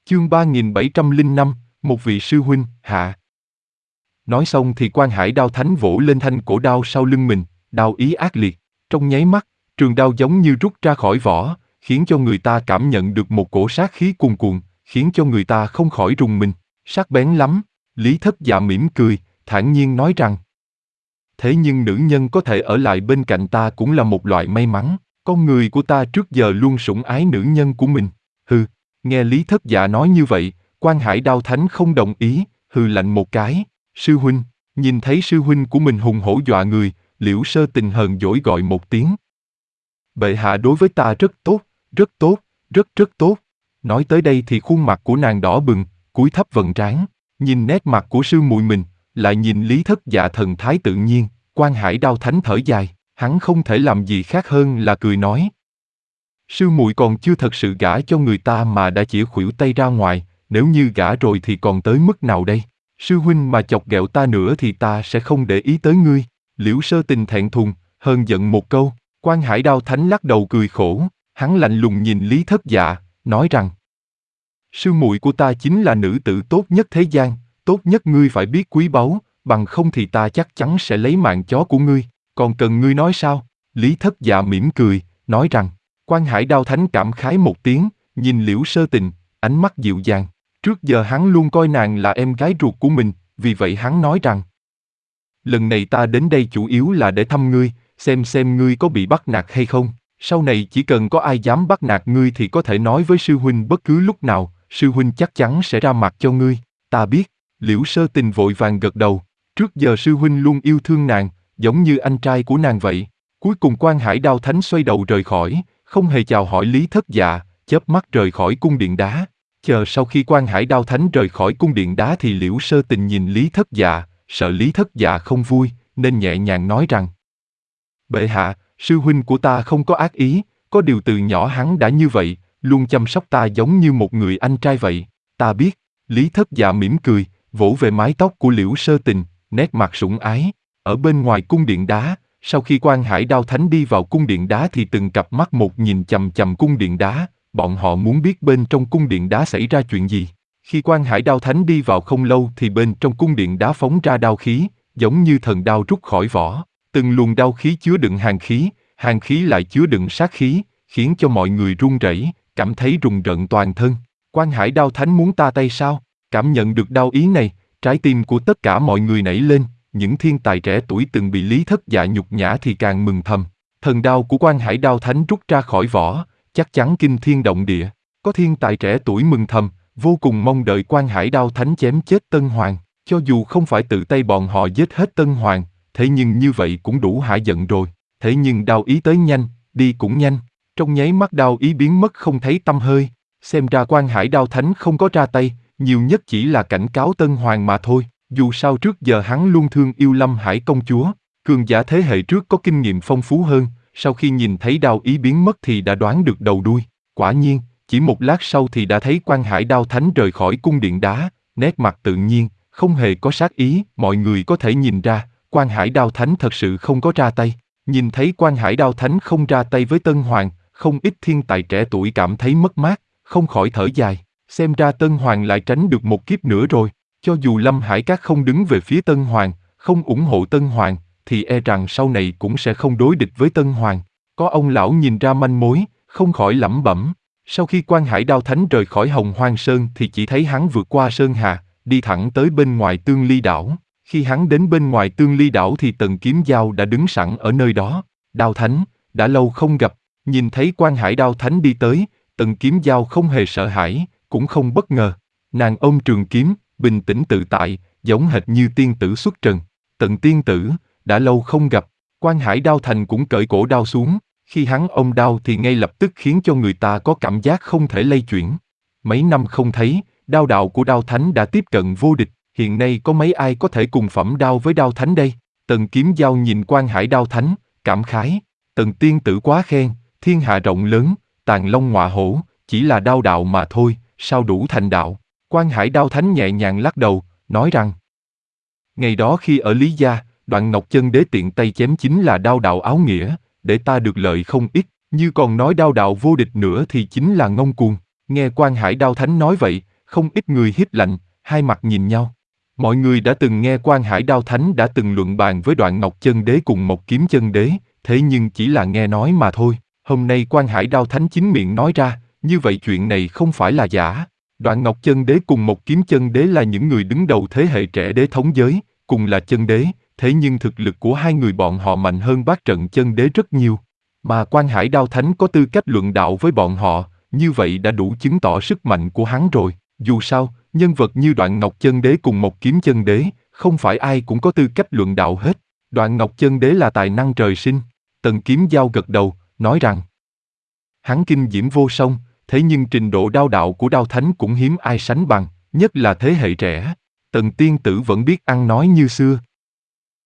Chương 3705, một vị sư huynh, hạ. Nói xong thì Quan Hải Đao Thánh vỗ lên thanh cổ đao sau lưng mình, đao ý ác liệt. Trong nháy mắt, trường đao giống như rút ra khỏi vỏ, khiến cho người ta cảm nhận được một cổ sát khí cuồn cuộn, khiến cho người ta không khỏi rùng mình. Sắc bén lắm. Lý Thất Dạ mỉm cười, thản nhiên nói rằng: thế nhưng nữ nhân có thể ở lại bên cạnh ta cũng là một loại may mắn. Con người của ta trước giờ luôn sủng ái nữ nhân của mình. Hừ. Nghe Lý Thất Dạ nói như vậy, Quan Hải Đao Thánh không đồng ý, hừ lạnh một cái. Sư huynh. Nhìn thấy sư huynh của mình hùng hổ dọa người, Liễu Sơ Tình hờn dỗi gọi một tiếng. Bệ hạ đối với ta rất tốt, rất tốt, rất tốt. Nói tới đây thì khuôn mặt của nàng đỏ bừng, cúi thấp vầng trán, nhìn nét mặt của sư muội mình, lại nhìn Lý Thất Dạ thần thái tự nhiên, Quan Hải Đao Thánh thở dài, hắn không thể làm gì khác hơn là cười nói. Sư muội còn chưa thật sự gả cho người ta mà đã chỉ khuỷu tay ra ngoài, nếu như gả rồi thì còn tới mức nào đây? Sư huynh mà chọc ghẹo ta nữa thì ta sẽ không để ý tới ngươi. Liễu Sơ Tình thẹn thùng, hờn giận một câu. Quan Hải Đao Thánh lắc đầu cười khổ, hắn lạnh lùng nhìn Lý Thất Dạ, nói rằng: sư muội của ta chính là nữ tử tốt nhất thế gian, tốt nhất ngươi phải biết quý báu, bằng không thì ta chắc chắn sẽ lấy mạng chó của ngươi, còn cần ngươi nói sao? Lý Thất Dạ mỉm cười, nói rằng. Quan Hải Đao Thánh cảm khái một tiếng, nhìn Liễu Sơ Tình, ánh mắt dịu dàng. Trước giờ hắn luôn coi nàng là em gái ruột của mình, vì vậy hắn nói rằng: lần này ta đến đây chủ yếu là để thăm ngươi, xem ngươi có bị bắt nạt hay không. Sau này chỉ cần có ai dám bắt nạt ngươi thì có thể nói với sư huynh bất cứ lúc nào, sư huynh chắc chắn sẽ ra mặt cho ngươi. Ta biết. Liễu Sơ Tình vội vàng gật đầu. Trước giờ sư huynh luôn yêu thương nàng, giống như anh trai của nàng vậy. Cuối cùng Quan Hải Đao Thánh xoay đầu rời khỏi, không hề chào hỏi Lý Thất Dạ, chớp mắt rời khỏi cung điện đá. Chờ sau khi Quan Hải Đao Thánh rời khỏi cung điện đá thì Liễu Sơ Tình nhìn Lý Thất Dạ, sợ Lý Thất Dạ không vui, nên nhẹ nhàng nói rằng: bệ hạ, sư huynh của ta không có ác ý, có điều từ nhỏ hắn đã như vậy, luôn chăm sóc ta giống như một người anh trai vậy. Ta biết. Lý Thất Dạ mỉm cười, vỗ về mái tóc của Liễu Sơ Tình, nét mặt sủng ái. Ở bên ngoài cung điện đá, sau khi Quan Hải Đao Thánh đi vào cung điện đá thì từng cặp mắt một nhìn chằm chằm cung điện đá, bọn họ muốn biết bên trong cung điện đá xảy ra chuyện gì. Khi Quan Hải Đao Thánh đi vào không lâu thì bên trong cung điện đá phóng ra đao khí, giống như thần đao rút khỏi vỏ. Từng luồng đao khí chứa đựng hàn khí lại chứa đựng sát khí, khiến cho mọi người run rẩy, cảm thấy rùng rợn toàn thân. Quan Hải Đao Thánh muốn ta tay sao? Cảm nhận được đao ý này, trái tim của tất cả mọi người nảy lên. Những thiên tài trẻ tuổi từng bị Lý Thất Dạ nhục nhã thì càng mừng thầm. Thần đao của Quan Hải Đao Thánh rút ra khỏi vỏ, chắc chắn kinh thiên động địa. Có thiên tài trẻ tuổi mừng thầm, vô cùng mong đợi Quan Hải Đao Thánh chém chết Tân Hoàng. Cho dù không phải tự tay bọn họ giết hết Tân Hoàng, thế nhưng như vậy cũng đủ hả giận rồi. Thế nhưng đao ý tới nhanh, đi cũng nhanh. Trong nháy mắt đao ý biến mất không thấy tăm hơi. Xem ra Quan Hải Đao Thánh không có ra tay, nhiều nhất chỉ là cảnh cáo Tân Hoàng mà thôi. Dù sao trước giờ hắn luôn thương yêu Lâm Hải công chúa, cường giả thế hệ trước có kinh nghiệm phong phú hơn, sau khi nhìn thấy đao ý biến mất thì đã đoán được đầu đuôi. Quả nhiên, chỉ một lát sau thì đã thấy Quan Hải Đao Thánh rời khỏi cung điện đá, nét mặt tự nhiên, không hề có sát ý. Mọi người có thể nhìn ra, Quan Hải Đao Thánh thật sự không có ra tay. Nhìn thấy Quan Hải Đao Thánh không ra tay với Tân Hoàng, không ít thiên tài trẻ tuổi cảm thấy mất mát, không khỏi thở dài. Xem ra Tân Hoàng lại tránh được một kiếp nữa rồi. Cho dù Lâm Hải Các không đứng về phía Tân Hoàng, không ủng hộ Tân Hoàng, thì e rằng sau này cũng sẽ không đối địch với Tân Hoàng. Có ông lão nhìn ra manh mối, không khỏi lẩm bẩm. Sau khi Quan Hải Đao Thánh rời khỏi Hồng Hoang Sơn thì chỉ thấy hắn vượt qua Sơn Hà, đi thẳng tới bên ngoài Tương Ly Đảo. Khi hắn đến bên ngoài Tương Ly Đảo thì Tần Kiếm Giao đã đứng sẵn ở nơi đó. Đao Thánh, đã lâu không gặp. Nhìn thấy Quan Hải Đao Thánh đi tới, Tần Kiếm Giao không hề sợ hãi, cũng không bất ngờ. Nàng ôm trường kiếm, bình tĩnh tự tại, giống hệt như tiên tử xuất trần. Tần tiên tử, đã lâu không gặp. Quan Hải Đao Thành cũng cởi cổ đao xuống. Khi hắn ôm đao thì ngay lập tức khiến cho người ta có cảm giác không thể lay chuyển. Mấy năm không thấy, đao đạo của Đao Thánh đã tiếp cận vô địch. Hiện nay có mấy ai có thể cùng phẩm đao với Đao Thánh đây? Tần Kiếm Giao nhìn Quan Hải Đao Thánh, cảm khái. Tần tiên tử quá khen, thiên hạ rộng lớn, tàn long ngọa hổ, chỉ là đao đạo mà thôi, sao đủ thành đạo? Quan Hải Đao Thánh nhẹ nhàng lắc đầu, nói rằng: ngày đó khi ở Lý Gia, Đoạn Ngọc Chân Đế tiện tay chém chính là đao đạo áo nghĩa, để ta được lợi không ít, như còn nói đao đạo vô địch nữa thì chính là ngông cuồng. Nghe Quan Hải Đao Thánh nói vậy, không ít người híp lạnh, hai mặt nhìn nhau. Mọi người đã từng nghe Quan Hải Đao Thánh đã từng luận bàn với Đoạn Ngọc Chân Đế cùng Mộc Kiếm Chân Đế, thế nhưng chỉ là nghe nói mà thôi. Hôm nay Quan Hải Đao Thánh chính miệng nói ra, như vậy chuyện này không phải là giả. Đoạn Ngọc Chân Đế cùng Mộc Kiếm Chân Đế là những người đứng đầu thế hệ trẻ đế thống giới, cùng là chân đế, thế nhưng thực lực của hai người bọn họ mạnh hơn Bát Trận Chân Đế rất nhiều. Mà Quan Hải Đao Thánh có tư cách luận đạo với bọn họ, như vậy đã đủ chứng tỏ sức mạnh của hắn rồi. Dù sao, nhân vật như Đoạn Ngọc Chân Đế cùng Mộc Kiếm Chân Đế, không phải ai cũng có tư cách luận đạo hết. Đoạn Ngọc Chân Đế là tài năng trời sinh. Tần Kiếm Giao gật đầu, nói rằng hắn kinh diễm vô song, thế nhưng trình độ đao đạo của Đao Thánh cũng hiếm ai sánh bằng, nhất là thế hệ trẻ. Tần Tiên Tử vẫn biết ăn nói như xưa,